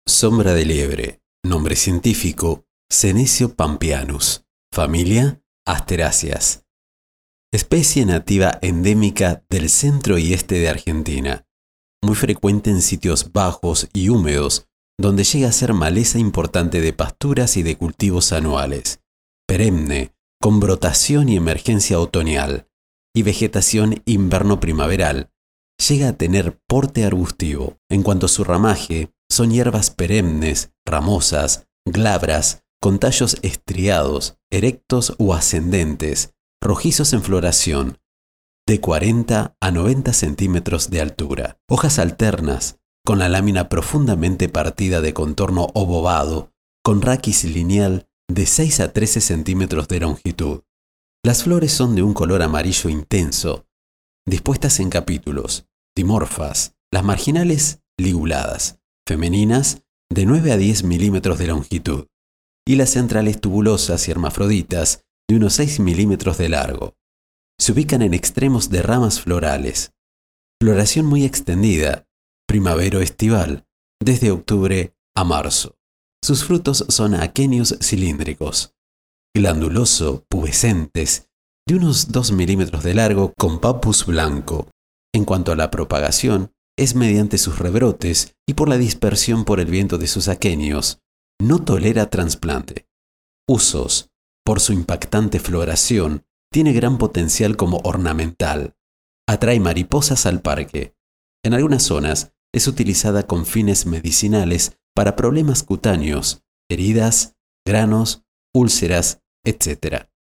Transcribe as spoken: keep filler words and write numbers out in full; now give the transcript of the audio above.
Sombra de liebre. Nombre científico: Senecio pampeanus. Familia: Asteráceas. Especie nativa endémica del centro y este de Argentina. Muy frecuente en sitios bajos y húmedos, donde llega a ser maleza importante de pasturas y de cultivos anuales. Perenne, con brotación y emergencia otoñal, y vegetación inverno-primaveral. Llega a tener porte arbustivo. En cuanto a su ramaje, son hierbas perennes, ramosas, glabras, con tallos estriados, erectos o ascendentes, rojizos en floración, de cuarenta a noventa centímetros de altura. Hojas alternas, con la lámina profundamente partida de contorno obovado, con raquis lineal de seis a trece centímetros de longitud. Las flores son de un color amarillo intenso, dispuestas en capítulos, dimorfas, las marginales liguladas, femeninas de nueve a diez milímetros de longitud, y las centrales tubulosas y hermafroditas de unos seis milímetros de largo. Se ubican en extremos de ramas florales. Floración muy extendida, primavero-estival, desde octubre a marzo. Sus frutos son aquenios cilíndricos, glanduloso-pubescentes, de unos dos milímetros de largo con papus blanco. En cuanto a la propagación, es mediante sus rebrotes y por la dispersión por el viento de sus aquenios. No tolera trasplante. Usos: por su impactante floración, tiene gran potencial como ornamental. Atrae mariposas al parque. En algunas zonas es utilizada con fines medicinales para problemas cutáneos, heridas, granos, úlceras, etcétera.